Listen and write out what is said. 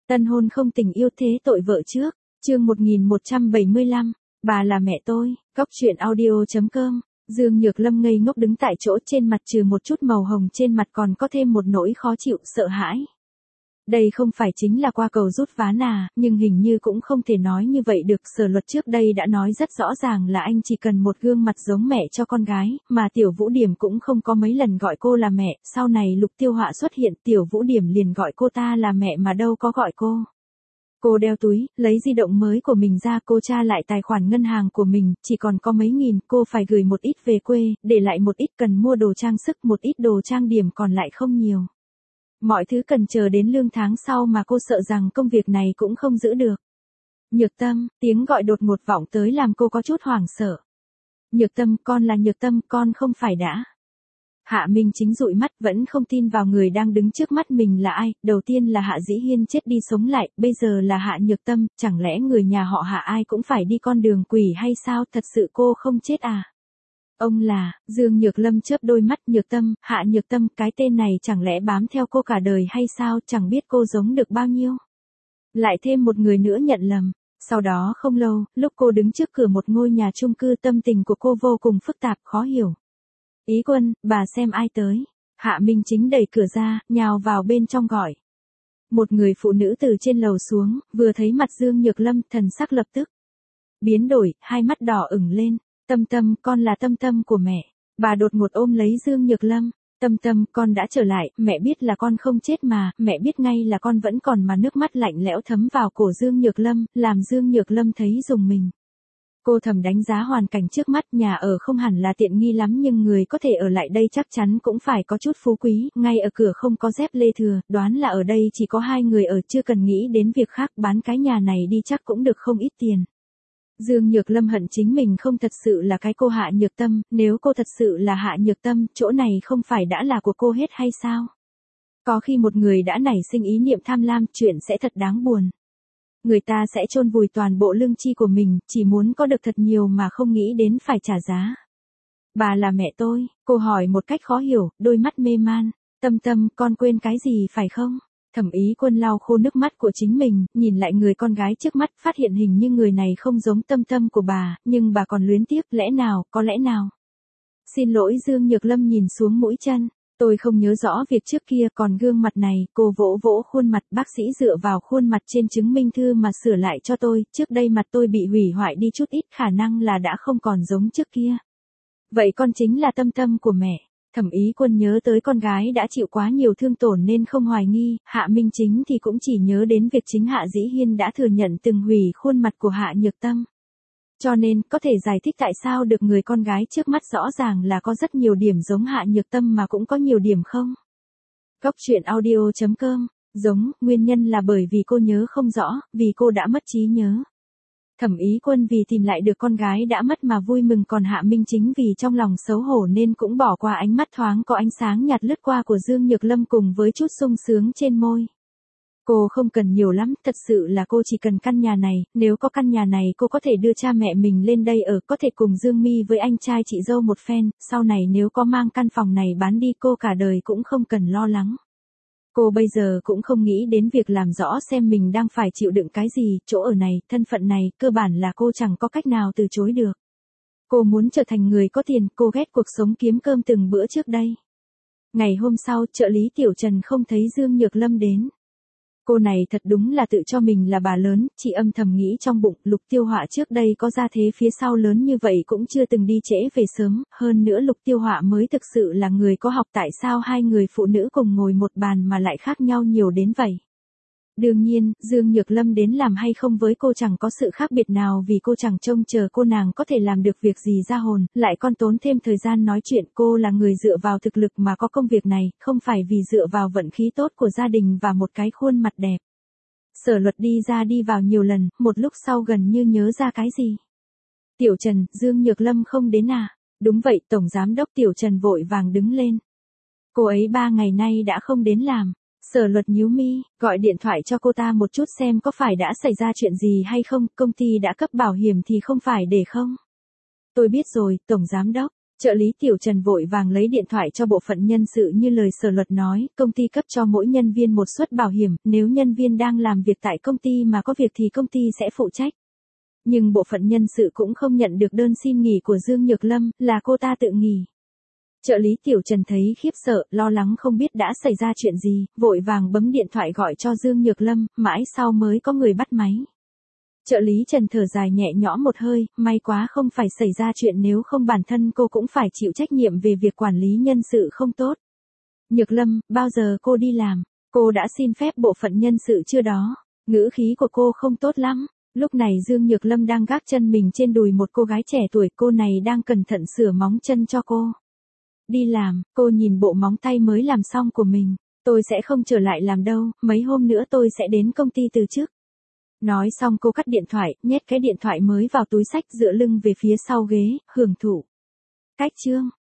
Tân hôn không tình yêu thế tội vợ trước, chương 1175, bà là mẹ tôi, Góc truyện audio.com. Dương Nhược Lâm ngây ngốc đứng tại chỗ, trên mặt trừ một chút màu hồng trên mặt còn có thêm một nỗi khó chịu, sợ hãi. Đây không phải chính là qua cầu rút ván à, nhưng hình như cũng không thể nói như vậy được. Sở Luật trước đây đã nói rất rõ ràng là anh chỉ cần một gương mặt giống mẹ cho con gái, mà Tiểu Vũ Điểm cũng không có mấy lần gọi cô là mẹ. Sau này Lục Tiêu Họa xuất hiện, Tiểu Vũ Điểm liền gọi cô ta là mẹ mà đâu có gọi cô. Cô đeo túi, lấy di động mới của mình ra, cô tra lại tài khoản ngân hàng của mình, chỉ còn có mấy nghìn, cô phải gửi một ít về quê, để lại một ít cần mua đồ trang sức, một ít đồ trang điểm còn lại không nhiều. Mọi thứ cần chờ đến lương tháng sau mà cô sợ rằng công việc này cũng không giữ được. Nhược Tâm, tiếng gọi đột ngột vọng tới làm cô có chút hoảng sợ. Nhược Tâm, con là Nhược Tâm, con không phải đã. Hạ Minh Chính dụi mắt vẫn không tin vào người đang đứng trước mắt mình là ai. Đầu tiên là Hạ Dĩ Hiên chết đi sống lại, bây giờ là Hạ Nhược Tâm, chẳng lẽ người nhà họ Hạ ai cũng phải đi con đường quỷ hay sao, thật sự cô không chết à? Ông là, Dương Nhược Lâm chớp đôi mắt. Nhược Tâm, Hạ Nhược Tâm, cái tên này chẳng lẽ bám theo cô cả đời hay sao, chẳng biết cô giống được bao nhiêu. Lại thêm một người nữa nhận lầm. Sau đó không lâu, lúc cô đứng trước cửa một ngôi nhà chung cư, tâm tình của cô vô cùng phức tạp, khó hiểu. Ý Quân, bà xem ai tới. Hạ Minh Chính đẩy cửa ra, nhào vào bên trong gọi. Một người phụ nữ từ trên lầu xuống, vừa thấy mặt Dương Nhược Lâm, thần sắc lập tức biến đổi, hai mắt đỏ ửng lên. Tâm Tâm, con là Tâm Tâm của mẹ. Bà đột ngột ôm lấy Dương Nhược Lâm. Tâm Tâm, con đã trở lại, mẹ biết là con không chết mà, mẹ biết ngay là con vẫn còn mà. Nước mắt lạnh lẽo thấm vào cổ Dương Nhược Lâm, làm Dương Nhược Lâm thấy rùng mình. Cô thầm đánh giá hoàn cảnh trước mắt, nhà ở không hẳn là tiện nghi lắm nhưng người có thể ở lại đây chắc chắn cũng phải có chút phú quý, ngay ở cửa không có dép lê thừa, đoán là ở đây chỉ có hai người ở, chưa cần nghĩ đến việc khác, bán cái nhà này đi chắc cũng được không ít tiền. Dương Nhược Lâm hận chính mình không thật sự là cái cô Hạ Nhược Tâm, nếu cô thật sự là Hạ Nhược Tâm, chỗ này không phải đã là của cô hết hay sao? Có khi một người đã nảy sinh ý niệm tham lam, chuyện sẽ thật đáng buồn. Người ta sẽ chôn vùi toàn bộ lương chi của mình, chỉ muốn có được thật nhiều mà không nghĩ đến phải trả giá. Bà là mẹ tôi, cô hỏi một cách khó hiểu, đôi mắt mê man. Tâm Tâm, con quên cái gì phải không? Thẩm Ý Quân lau khô nước mắt của chính mình, nhìn lại người con gái trước mắt, phát hiện hình như người này không giống Tâm Tâm của bà, nhưng bà còn luyến tiếc, lẽ nào, có lẽ nào? Xin lỗi. Dương Nhược Lâm nhìn xuống mũi chân. Tôi không nhớ rõ việc trước kia, còn gương mặt này, cô vỗ vỗ khuôn mặt. Bác sĩ dựa vào khuôn mặt trên chứng minh thư mà sửa lại cho tôi, trước đây mặt tôi bị hủy hoại đi chút ít, khả năng là đã không còn giống trước kia. Vậy con chính là Tâm Tâm của mẹ. Thẩm Ý Quân nhớ tới con gái đã chịu quá nhiều thương tổn nên không hoài nghi, Hạ Minh Chính thì cũng chỉ nhớ đến việc chính Hạ Dĩ Hiên đã thừa nhận từng hủy khuôn mặt của Hạ Nhược Tâm. Cho nên, có thể giải thích tại sao được người con gái trước mắt rõ ràng là có rất nhiều điểm giống Hạ Nhược Tâm mà cũng có nhiều điểm không? Góc truyện audio.com, giống, nguyên nhân là bởi vì cô nhớ không rõ, vì cô đã mất trí nhớ. Thẩm Ý Quân vì tìm lại được con gái đã mất mà vui mừng, còn Hạ Minh Chính vì trong lòng xấu hổ nên cũng bỏ qua. Ánh mắt thoáng có ánh sáng nhạt lướt qua của Dương Nhược Lâm cùng với chút sung sướng trên môi. Cô không cần nhiều lắm, thật sự là cô chỉ cần căn nhà này, nếu có căn nhà này cô có thể đưa cha mẹ mình lên đây ở, có thể cùng Dương Mi với anh trai chị dâu một phen, sau này nếu có mang căn phòng này bán đi cô cả đời cũng không cần lo lắng. Cô bây giờ cũng không nghĩ đến việc làm rõ xem mình đang phải chịu đựng cái gì, chỗ ở này, thân phận này, cơ bản là cô chẳng có cách nào từ chối được. Cô muốn trở thành người có tiền, cô ghét cuộc sống kiếm cơm từng bữa trước đây. Ngày hôm sau, trợ lý Tiểu Trần không thấy Dương Nhược Lâm đến. Cô này thật đúng là tự cho mình là bà lớn, chị âm thầm nghĩ trong bụng. Lục Tiêu Họa trước đây có gia thế phía sau lớn như vậy cũng chưa từng đi trễ về sớm, hơn nữa Lục Tiêu Họa mới thực sự là người có học, tại sao hai người phụ nữ cùng ngồi một bàn mà lại khác nhau nhiều đến vậy? Đương nhiên, Dương Nhược Lâm đến làm hay không với cô chẳng có sự khác biệt nào, vì cô chẳng trông chờ cô nàng có thể làm được việc gì ra hồn, lại còn tốn thêm thời gian nói chuyện. Cô là người dựa vào thực lực mà có công việc này, không phải vì dựa vào vận khí tốt của gia đình và một cái khuôn mặt đẹp. Sở Luật đi ra đi vào nhiều lần, một lúc sau gần như nhớ ra cái gì. Tiểu Trần, Dương Nhược Lâm không đến à? Đúng vậy. Tổng giám đốc Tiểu Trần vội vàng đứng lên. Cô ấy 3 ngày nay đã không đến làm. Sở Luật nhíu mi, gọi điện thoại cho cô ta một chút xem có phải đã xảy ra chuyện gì hay không, công ty đã cấp bảo hiểm thì không phải để không. Tôi biết rồi, Tổng giám đốc. Trợ lý Tiểu Trần vội vàng lấy điện thoại cho bộ phận nhân sự như lời sở luật nói, công ty cấp cho mỗi nhân viên một suất bảo hiểm, nếu nhân viên đang làm việc tại công ty mà có việc thì công ty sẽ phụ trách. Nhưng bộ phận nhân sự cũng không nhận được đơn xin nghỉ của Dương Nhược Lâm, là cô ta tự nghỉ. Trợ lý Tiểu Trần thấy khiếp sợ, lo lắng không biết đã xảy ra chuyện gì, vội vàng bấm điện thoại gọi cho Dương Nhược Lâm, mãi sau mới có người bắt máy. Trợ lý Trần thở dài nhẹ nhõm một hơi, may quá không phải xảy ra chuyện, nếu không bản thân cô cũng phải chịu trách nhiệm về việc quản lý nhân sự không tốt. Nhược Lâm, bao giờ cô đi làm? Cô đã xin phép bộ phận nhân sự chưa đó? Ngữ khí của cô không tốt lắm. Lúc này Dương Nhược Lâm đang gác chân mình trên đùi một cô gái trẻ tuổi, cô này đang cẩn thận sửa móng chân cho cô. Đi làm, cô nhìn bộ móng tay mới làm xong của mình. Tôi sẽ không trở lại làm đâu, mấy hôm nữa tôi sẽ đến công ty từ chức. Nói xong cô cắt điện thoại, nhét cái điện thoại mới vào túi xách, dựa lưng về phía sau ghế, hưởng thụ. Cách chương